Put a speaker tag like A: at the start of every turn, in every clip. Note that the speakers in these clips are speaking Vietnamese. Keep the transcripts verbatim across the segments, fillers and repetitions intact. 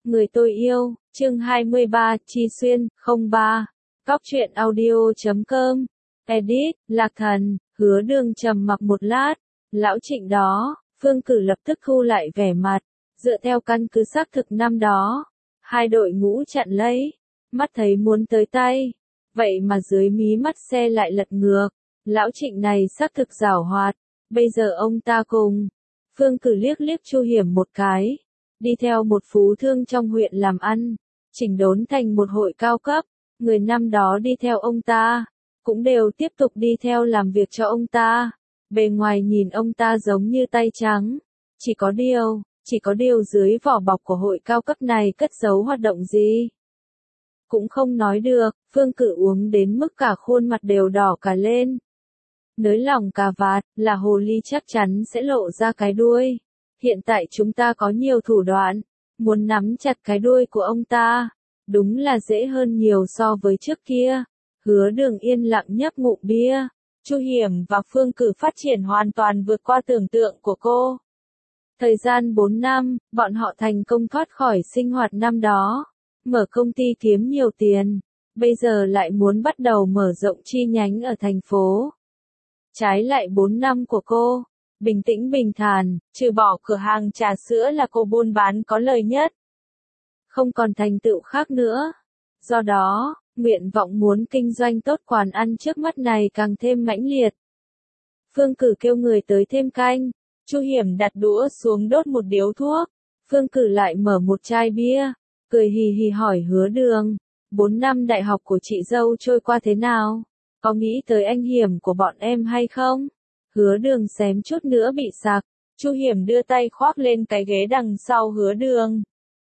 A: Người tôi yêu, chương hai mươi ba, Chi Xuyên, không ba. Góc truyện audio chấm com. Edit, Lạc Thần, Hứa Đường trầm mặc một lát. Lão Trịnh đó, Phương Cử lập tức thu lại vẻ mặt. Dựa theo căn cứ xác thực năm đó. Hai đội ngũ chặn lấy. Mắt thấy muốn tới tay. Vậy mà dưới mí mắt xe lại lật ngược. Lão Trịnh này xác thực giảo hoạt. Bây giờ ông ta cùng. Phương Cử liếc liếc Chu Hiểm một cái. Đi theo một phú thương trong huyện làm ăn, chỉnh đốn thành một hội cao cấp, người năm đó đi theo ông ta, cũng đều tiếp tục đi theo làm việc cho ông ta. Bề ngoài nhìn ông ta giống như tay trắng, chỉ có điều, chỉ có điều dưới vỏ bọc của hội cao cấp này cất giấu hoạt động gì. Cũng không nói được, Phương Cử uống đến mức cả khuôn mặt đều đỏ cả lên. Nới lỏng cà vạt, là hồ ly chắc chắn sẽ lộ ra cái đuôi. Hiện tại chúng ta có nhiều thủ đoạn, muốn nắm chặt cái đuôi của ông ta, đúng là dễ hơn nhiều so với trước kia. Hứa Đường yên lặng nhấp ngụm bia. Chu Hiểm và Phương Cử phát triển hoàn toàn vượt qua tưởng tượng của cô. Thời gian bốn năm, bọn họ thành công thoát khỏi sinh hoạt năm đó, mở công ty kiếm nhiều tiền, bây giờ lại muốn bắt đầu mở rộng chi nhánh ở thành phố. Trái lại bốn năm của cô, bình tĩnh bình thản, trừ bỏ cửa hàng trà sữa là cô buôn bán có lời nhất. Không còn thành tựu khác nữa. Do đó, nguyện vọng muốn kinh doanh tốt quán ăn trước mắt này càng thêm mãnh liệt. Phương Cử kêu người tới thêm canh. Chu Hiểm đặt đũa xuống đốt một điếu thuốc. Phương Cử lại mở một chai bia, cười hì hì hỏi Hứa Đường, bốn năm đại học của chị dâu trôi qua thế nào? Có nghĩ tới anh Hiểm của bọn em hay không? Hứa Đường xém chút nữa bị sặc. Chu Hiểm đưa tay khoác lên cái ghế đằng sau Hứa Đường.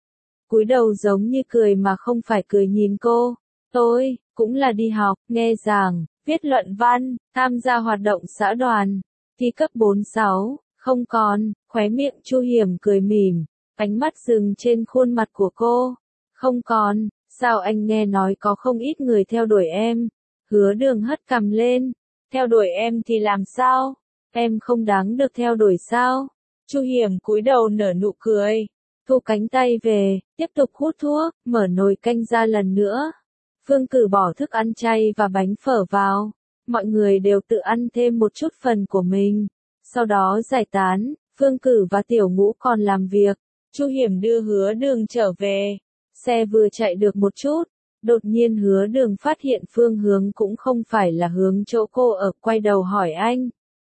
A: Cúi đầu giống như cười mà không phải cười nhìn cô. Tôi, cũng là đi học, nghe giảng, viết luận văn, tham gia hoạt động xã đoàn, thi cấp bốn sáu, không còn, khóe miệng Chu Hiểm cười mỉm, ánh mắt dừng trên khuôn mặt của cô. Không còn, sao anh nghe nói có không ít người theo đuổi em? Hứa Đường hất cằm lên. Theo đuổi em thì làm sao? Em không đáng được theo đuổi sao? Chu Hiểm cúi đầu nở nụ cười, thu cánh tay về, tiếp tục hút thuốc, mở nồi canh ra lần nữa. Phương Cử bỏ thức ăn chay và bánh phở vào, mọi người đều tự ăn thêm một chút phần của mình. Sau đó giải tán, Phương Cử và Tiểu Ngũ còn làm việc. Chu Hiểm đưa Hứa Đường trở về. Xe vừa chạy được một chút, đột nhiên Hứa Đường phát hiện phương hướng cũng không phải là hướng chỗ cô ở, quay đầu hỏi anh.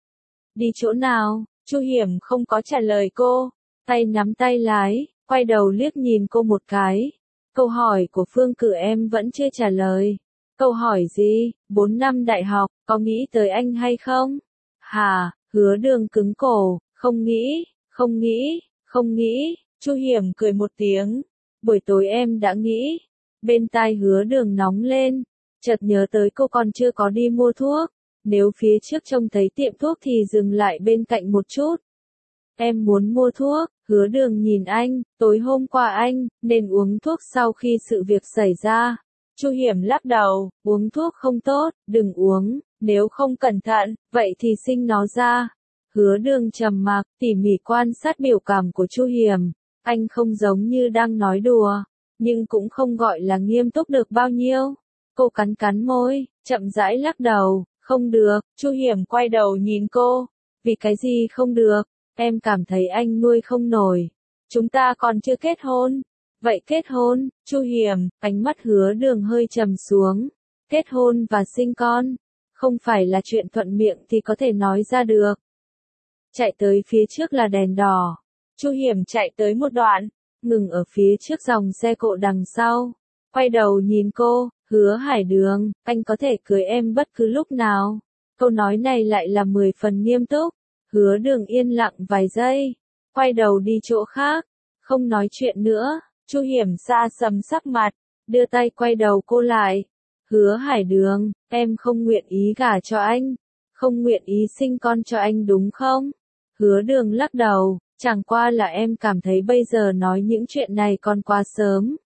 A: Đi chỗ nào? Chu Hiểm không có trả lời cô, tay nắm tay lái, quay đầu liếc nhìn cô một cái. Câu hỏi của Phương Cử em vẫn chưa trả lời. Câu hỏi gì? Bốn năm đại học, có nghĩ tới anh hay không? Hà, Hứa Đường cứng cổ, không nghĩ, không nghĩ, không nghĩ. Chu Hiểm cười một tiếng. Buổi tối em đã nghĩ. Bên tai Hứa Đường nóng lên, chợt nhớ tới cô còn chưa có đi mua thuốc. Nếu phía trước trông thấy tiệm thuốc thì dừng lại bên cạnh một chút. Em muốn mua thuốc. Hứa Đường nhìn anh, tối hôm qua anh nên uống thuốc sau khi sự việc xảy ra. Chu Hiểm lắc đầu, uống thuốc không tốt, đừng uống, nếu không cẩn thận, vậy thì sinh nó ra. Hứa Đường trầm mặc, tỉ mỉ quan sát biểu cảm của Chu Hiểm, anh không giống như đang nói đùa, nhưng cũng không gọi là nghiêm túc được bao nhiêu. Cô cắn cắn môi, chậm rãi lắc đầu, không được. Chu Hiểm quay đầu nhìn cô, vì cái gì không được? Em cảm thấy anh nuôi không nổi. Chúng ta còn chưa kết hôn. Vậy kết hôn? Chu Hiểm, ánh mắt Hứa Đường hơi trầm xuống. Kết hôn và sinh con, không phải là chuyện thuận miệng thì có thể nói ra được. Chạy tới phía trước là đèn đỏ. Chu Hiểm chạy tới một đoạn, ngừng ở phía trước dòng xe cộ đằng sau. Quay đầu nhìn cô, Hứa Hải Đường, anh có thể cưới em bất cứ lúc nào. Câu nói này lại là mười phần nghiêm túc. Hứa Đường yên lặng vài giây, quay đầu đi chỗ khác, không nói chuyện nữa. Chu Hiểm xa sầm sắc mặt, đưa tay quay đầu cô lại. Hứa Hải Đường, em không nguyện ý gả cho anh, không nguyện ý sinh con cho anh đúng không? Hứa Đường lắc đầu, chẳng qua là em cảm thấy bây giờ nói những chuyện này còn quá sớm.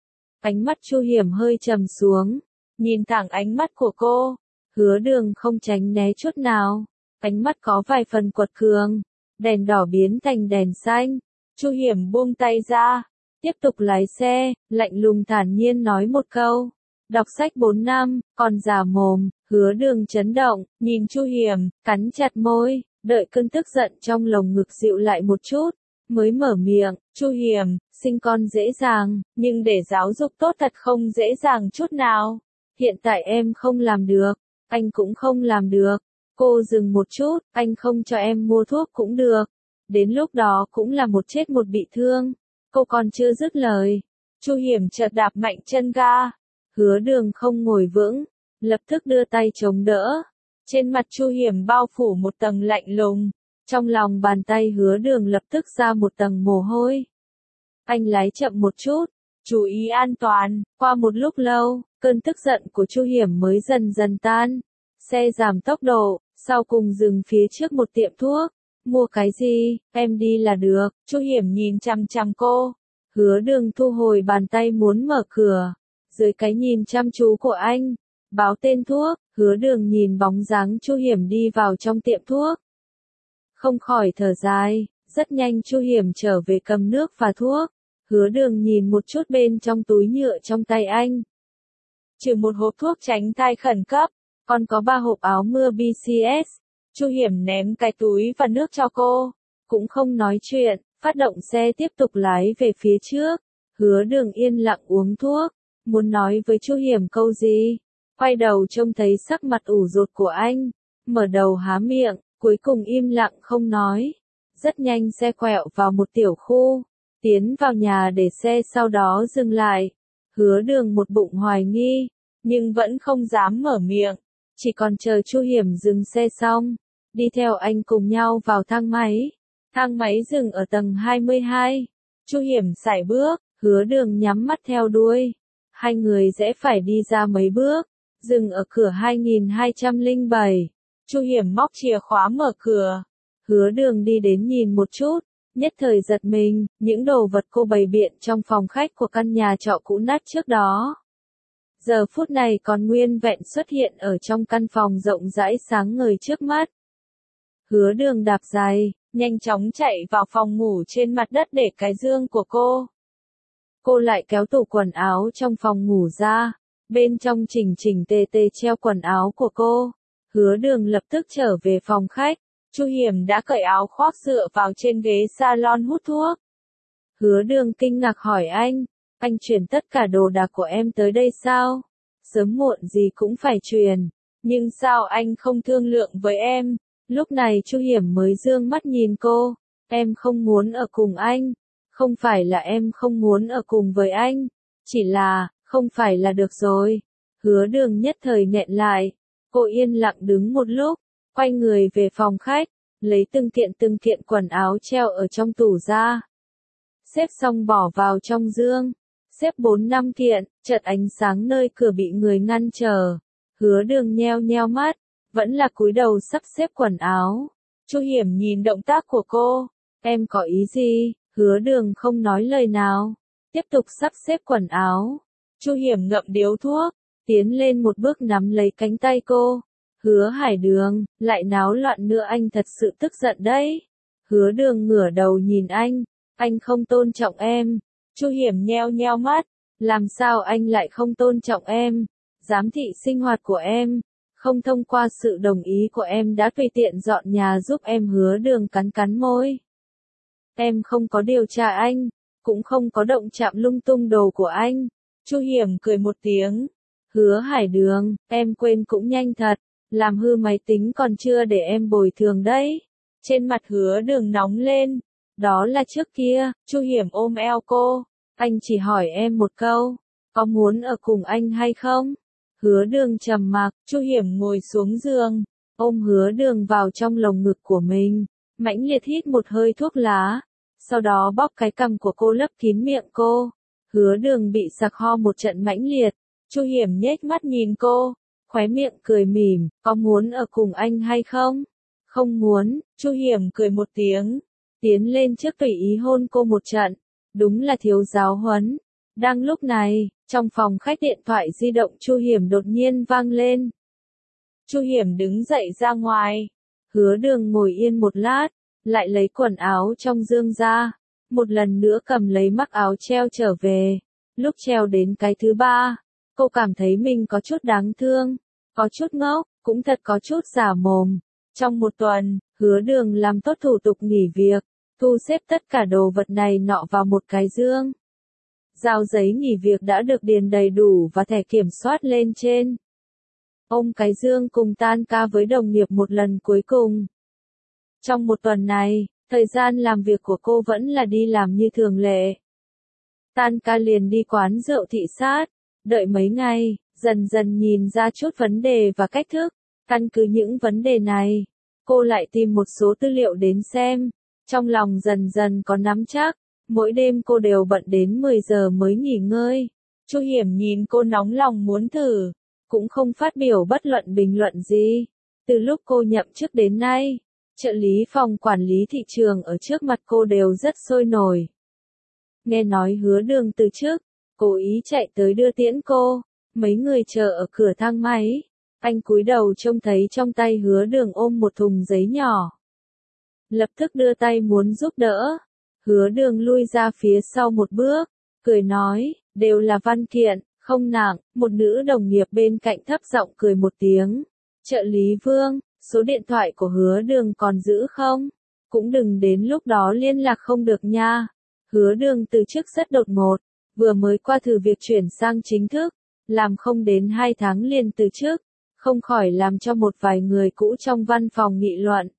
A: Ánh mắt Chu Hiểm hơi trầm xuống, nhìn thẳng ánh mắt của cô. Hứa Đường không tránh né chút nào, ánh mắt có vài phần quật cường. Đèn đỏ biến thành đèn xanh. Chu Hiểm buông tay ra, tiếp tục lái xe, lạnh lùng thản nhiên nói một câu. Đọc sách bốn năm, còn già mồm, Hứa Đường chấn động, nhìn Chu Hiểm, cắn chặt môi, đợi cơn tức giận trong lồng ngực dịu lại một chút, mới mở miệng, Chu Hiểm, sinh con dễ dàng, nhưng để giáo dục tốt thật không dễ dàng chút nào. Hiện tại em không làm được, anh cũng không làm được. Cô dừng một chút, anh không cho em mua thuốc cũng được. Đến lúc đó cũng là một chết một bị thương. Cô còn chưa dứt lời. Chu Hiểm chợt đạp mạnh chân ga. Hứa Đường không ngồi vững, lập tức đưa tay chống đỡ. Trên mặt Chu Hiểm bao phủ một tầng lạnh lùng. Trong lòng bàn tay Hứa Đường lập tức ra một tầng mồ hôi. Anh lái chậm một chút, chú ý an toàn. Qua một lúc lâu, cơn tức giận của Chu Hiểm mới dần dần tan. Xe giảm tốc độ, sau cùng dừng phía trước một tiệm thuốc. Mua cái gì, em đi là được. Chu Hiểm nhìn chằm chằm cô. Hứa Đường thu hồi bàn tay muốn mở cửa. Dưới cái nhìn chăm chú của anh, báo tên thuốc, Hứa Đường nhìn bóng dáng Chu Hiểm đi vào trong tiệm thuốc. Không khỏi thở dài, rất nhanh Chu Hiểm trở về cầm nước và thuốc. Hứa Đường nhìn một chút bên trong túi nhựa trong tay anh. Trừ một hộp thuốc tránh thai khẩn cấp, còn có ba hộp áo mưa bê xê ét. Chu Hiểm ném cái túi và nước cho cô, cũng không nói chuyện, phát động xe tiếp tục lái về phía trước. Hứa Đường yên lặng uống thuốc, muốn nói với Chu Hiểm câu gì, quay đầu trông thấy sắc mặt ủ rột của anh, mở đầu há miệng, cuối cùng im lặng không nói. Rất nhanh xe quẹo vào một tiểu khu, tiến vào nhà để xe sau đó dừng lại. Hứa Đường một bụng hoài nghi, nhưng vẫn không dám mở miệng, chỉ còn chờ Chu Hiểm dừng xe xong, đi theo anh cùng nhau vào thang máy. Thang máy dừng ở tầng hai mươi hai. Chu Hiểm sải bước, Hứa Đường nhắm mắt theo đuôi. Hai người rẽ phải đi ra mấy bước, dừng ở cửa hai nghìn hai trăm lẻ bảy. Chu Hiểm móc chìa khóa mở cửa. Hứa Đường đi đến nhìn một chút, nhất thời giật mình, những đồ vật cô bày biện trong phòng khách của căn nhà trọ cũ nát trước đó. Giờ phút này còn nguyên vẹn xuất hiện ở trong căn phòng rộng rãi sáng ngời trước mắt. Hứa Đường đạp giày, nhanh chóng chạy vào phòng ngủ trên mặt đất để cái giường của cô. Cô lại kéo tủ quần áo trong phòng ngủ ra, bên trong chỉnh chỉnh tề tề treo quần áo của cô. Hứa Đường lập tức trở về phòng khách, Chu Hiểm đã cởi áo khoác dựa vào trên ghế salon hút thuốc. Hứa Đường kinh ngạc hỏi anh, anh chuyển tất cả đồ đạc của em tới đây sao? Sớm muộn gì cũng phải truyền, nhưng sao anh không thương lượng với em? Lúc này Chu Hiểm mới dương mắt nhìn cô, em không muốn ở cùng anh, không phải là em không muốn ở cùng với anh, chỉ là, không phải là được rồi. Hứa Đường nhất thời nghẹn lại, cô yên lặng đứng một lúc, quay người về phòng khách, lấy từng kiện từng kiện quần áo treo ở trong tủ ra. Xếp xong bỏ vào trong giường, xếp bốn năm kiện, chợt ánh sáng nơi cửa bị người ngăn trở. Hứa Đường nheo nheo mắt, vẫn là cúi đầu sắp xếp quần áo. Chu Hiểm nhìn động tác của cô, em có ý gì? Hứa Đường không nói lời nào, tiếp tục sắp xếp quần áo. Chu Hiểm ngậm điếu thuốc, tiến lên một bước nắm lấy cánh tay cô. Hứa Hải Đường, lại náo loạn nữa, anh thật sự tức giận đấy. Hứa Đường ngửa đầu nhìn anh, anh không tôn trọng em. Chu Hiểm nheo nheo mắt, làm sao anh lại không tôn trọng em? Giám thị sinh hoạt của em, không thông qua sự đồng ý của em đã tùy tiện dọn nhà giúp em. Hứa Đường cắn cắn môi. Em không có điều tra anh, cũng không có động chạm lung tung đồ của anh. Chu Hiểm cười một tiếng. Hứa Hải Đường, em quên cũng nhanh thật, làm hư máy tính còn chưa để em bồi thường đấy. Trên mặt Hứa Đường nóng lên. Đó là trước kia. Chu Hiểm ôm eo cô. Anh chỉ hỏi em một câu, có muốn ở cùng anh hay không? Hứa Đường trầm mặc. Chu Hiểm ngồi xuống giường, ôm Hứa Đường vào trong lồng ngực của mình, mãnh liệt hít một hơi thuốc lá, sau đó bóp cái cằm của cô lấp kín miệng cô. Hứa Đường bị sặc ho một trận mãnh liệt. Chu Hiểm nhếch mắt nhìn cô, khóe miệng cười mỉm, có muốn ở cùng anh hay không? Không muốn. Chu Hiểm cười một tiếng, tiến lên trước tùy ý hôn cô một trận. Đúng là thiếu giáo huấn. Đang lúc này, trong phòng khách điện thoại di động Chu Hiểm đột nhiên vang lên. Chu Hiểm đứng dậy ra ngoài. Hứa Đường ngồi yên một lát, lại lấy quần áo trong giường ra, một lần nữa cầm lấy mắc áo treo trở về. Lúc treo đến cái thứ ba, cô cảm thấy mình có chút đáng thương, có chút ngốc, cũng thật có chút giả mồm. Trong một tuần, Hứa Đường làm tốt thủ tục nghỉ việc, thu xếp tất cả đồ vật này nọ vào một cái dương. Giao giấy nghỉ việc đã được điền đầy đủ và thẻ kiểm soát lên trên. Ôm cái dương cùng tan ca với đồng nghiệp một lần cuối cùng. Trong một tuần này, thời gian làm việc của cô vẫn là đi làm như thường lệ. Tan ca liền đi quán rượu thị sát, đợi mấy ngày, dần dần nhìn ra chút vấn đề và cách thức. Căn cứ những vấn đề này, cô lại tìm một số tư liệu đến xem. Trong lòng dần dần có nắm chắc, mỗi đêm cô đều bận đến mười giờ mới nghỉ ngơi. Chu Hiểm nhìn cô nóng lòng muốn thử, cũng không phát biểu bất luận bình luận gì. Từ lúc cô nhậm chức đến nay, trợ lý phòng quản lý thị trường ở trước mặt cô đều rất sôi nổi. Nghe nói Hứa Đường từ chức, cố ý chạy tới đưa tiễn cô, mấy người chờ ở cửa thang máy. Anh cúi đầu trông thấy trong tay Hứa Đường ôm một thùng giấy nhỏ. Lập tức đưa tay muốn giúp đỡ. Hứa Đường lui ra phía sau một bước, cười nói, đều là văn kiện, không nặng. Một nữ đồng nghiệp bên cạnh thấp giọng cười một tiếng. Trợ lý Vương, số điện thoại của Hứa Đường còn giữ không? Cũng đừng đến lúc đó liên lạc không được nha. Hứa Đường từ chức rất đột ngột, vừa mới qua thử việc chuyển sang chính thức, làm không đến hai tháng liền từ chức, không khỏi làm cho một vài người cũ trong văn phòng nghị luận.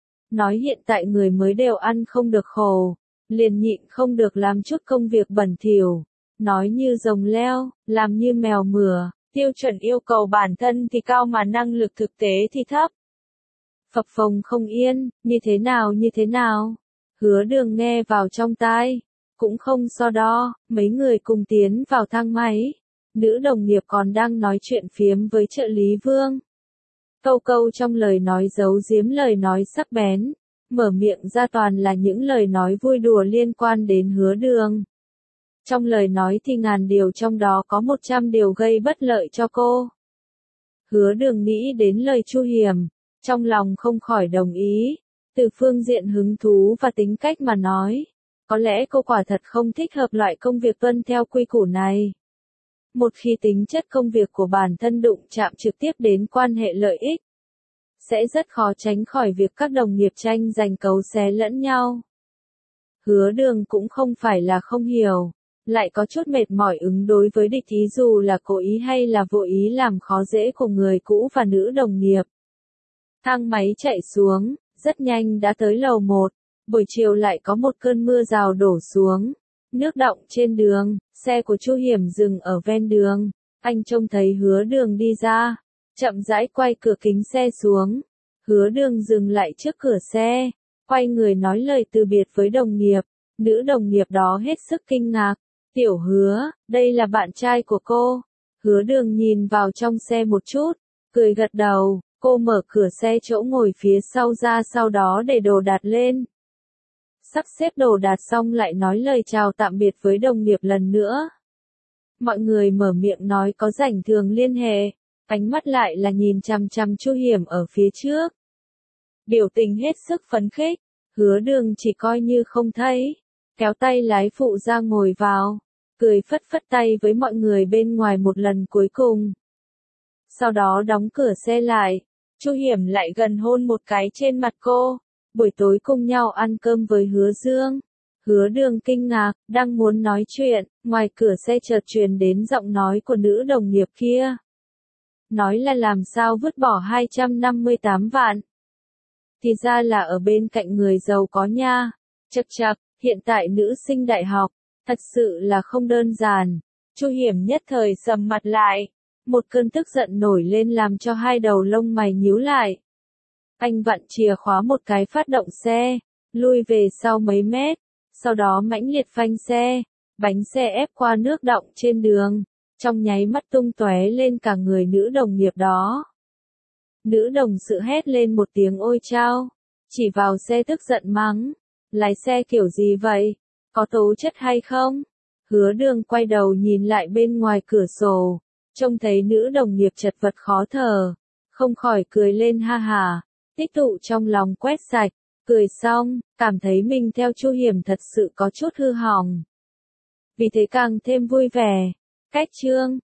A: Nói hiện tại người mới đều ăn không được khổ, liền nhịn không được làm chút công việc bẩn thỉu, nói như rồng leo, làm như mèo mửa, tiêu chuẩn yêu cầu bản thân thì cao mà năng lực thực tế thì thấp. Phập phồng không yên, như thế nào như thế nào? Hứa Đường nghe vào trong tai, cũng không so đo, mấy người cùng tiến vào thang máy. Nữ đồng nghiệp còn đang nói chuyện phiếm với trợ lý Vương. Câu câu trong lời nói giấu giếm lời nói sắc bén, mở miệng ra toàn là những lời nói vui đùa liên quan đến Hứa Đường. Trong lời nói thì ngàn điều trong đó có một trăm điều gây bất lợi cho cô. Hứa Đường nghĩ đến lời Chu Hiểm, trong lòng không khỏi đồng ý. Từ phương diện hứng thú và tính cách mà nói, có lẽ cô quả thật không thích hợp loại công việc tuân theo quy củ này. Một khi tính chất công việc của bản thân đụng chạm trực tiếp đến quan hệ lợi ích, sẽ rất khó tránh khỏi việc các đồng nghiệp tranh giành cấu xé lẫn nhau. Hứa Đường cũng không phải là không hiểu, lại có chút mệt mỏi ứng đối với địch ý dù là cố ý hay là vô ý làm khó dễ của người cũ và nữ đồng nghiệp. Thang máy chạy xuống, rất nhanh đã tới lầu một, buổi chiều lại có một cơn mưa rào đổ xuống. Nước đọng trên đường, xe của Chu Hiểm dừng ở ven đường, anh trông thấy Hứa Đường đi ra, chậm rãi quay cửa kính xe xuống. Hứa Đường dừng lại trước cửa xe, quay người nói lời từ biệt với đồng nghiệp, nữ đồng nghiệp đó hết sức kinh ngạc. Tiểu Hứa, đây là bạn trai của cô. Hứa Đường nhìn vào trong xe một chút, cười gật đầu, cô mở cửa xe chỗ ngồi phía sau ra sau đó để đồ đạc lên. Sắp xếp đồ đạc xong lại nói lời chào tạm biệt với đồng nghiệp lần nữa. Mọi người mở miệng nói có rảnh thường liên hệ, ánh mắt lại là nhìn chằm chằm Chu Hiểm ở phía trước. Biểu tình hết sức phấn khích, Hứa Đường chỉ coi như không thấy, kéo tay lái phụ ra ngồi vào, cười phất phất tay với mọi người bên ngoài một lần cuối cùng. Sau đó đóng cửa xe lại, Chu Hiểm lại gần hôn một cái trên mặt cô. Buổi tối cùng nhau ăn cơm với Hứa Dương. Hứa Đường kinh ngạc, đang muốn nói chuyện, ngoài cửa xe chợt truyền đến giọng nói của nữ đồng nghiệp kia. Nói là làm sao vứt bỏ hai trăm năm mươi tám vạn. Thì ra là ở bên cạnh người giàu có nha. Chậc chậc, hiện tại nữ sinh đại học, thật sự là không đơn giản. Chu Hiểm nhất thời sầm mặt lại. Một cơn tức giận nổi lên làm cho hai đầu lông mày nhíu lại. Anh vặn chìa khóa một cái phát động xe, lui về sau mấy mét, sau đó mãnh liệt phanh xe, bánh xe ép qua nước đọng trên đường, trong nháy mắt tung tóe lên cả người nữ đồng nghiệp đó. Nữ đồng sự hét lên một tiếng ôi chao, chỉ vào xe tức giận mắng, lái xe kiểu gì vậy, có tố chất hay không? Hứa Đường quay đầu nhìn lại bên ngoài cửa sổ, trông thấy nữ đồng nghiệp chật vật khó thở, không khỏi cười lên ha hà. Tích tụ trong lòng quét sạch, Cười xong, cảm thấy mình theo Chu Hiểm thật sự có chút hư hỏng. Vì thế càng thêm vui vẻ. Cách chương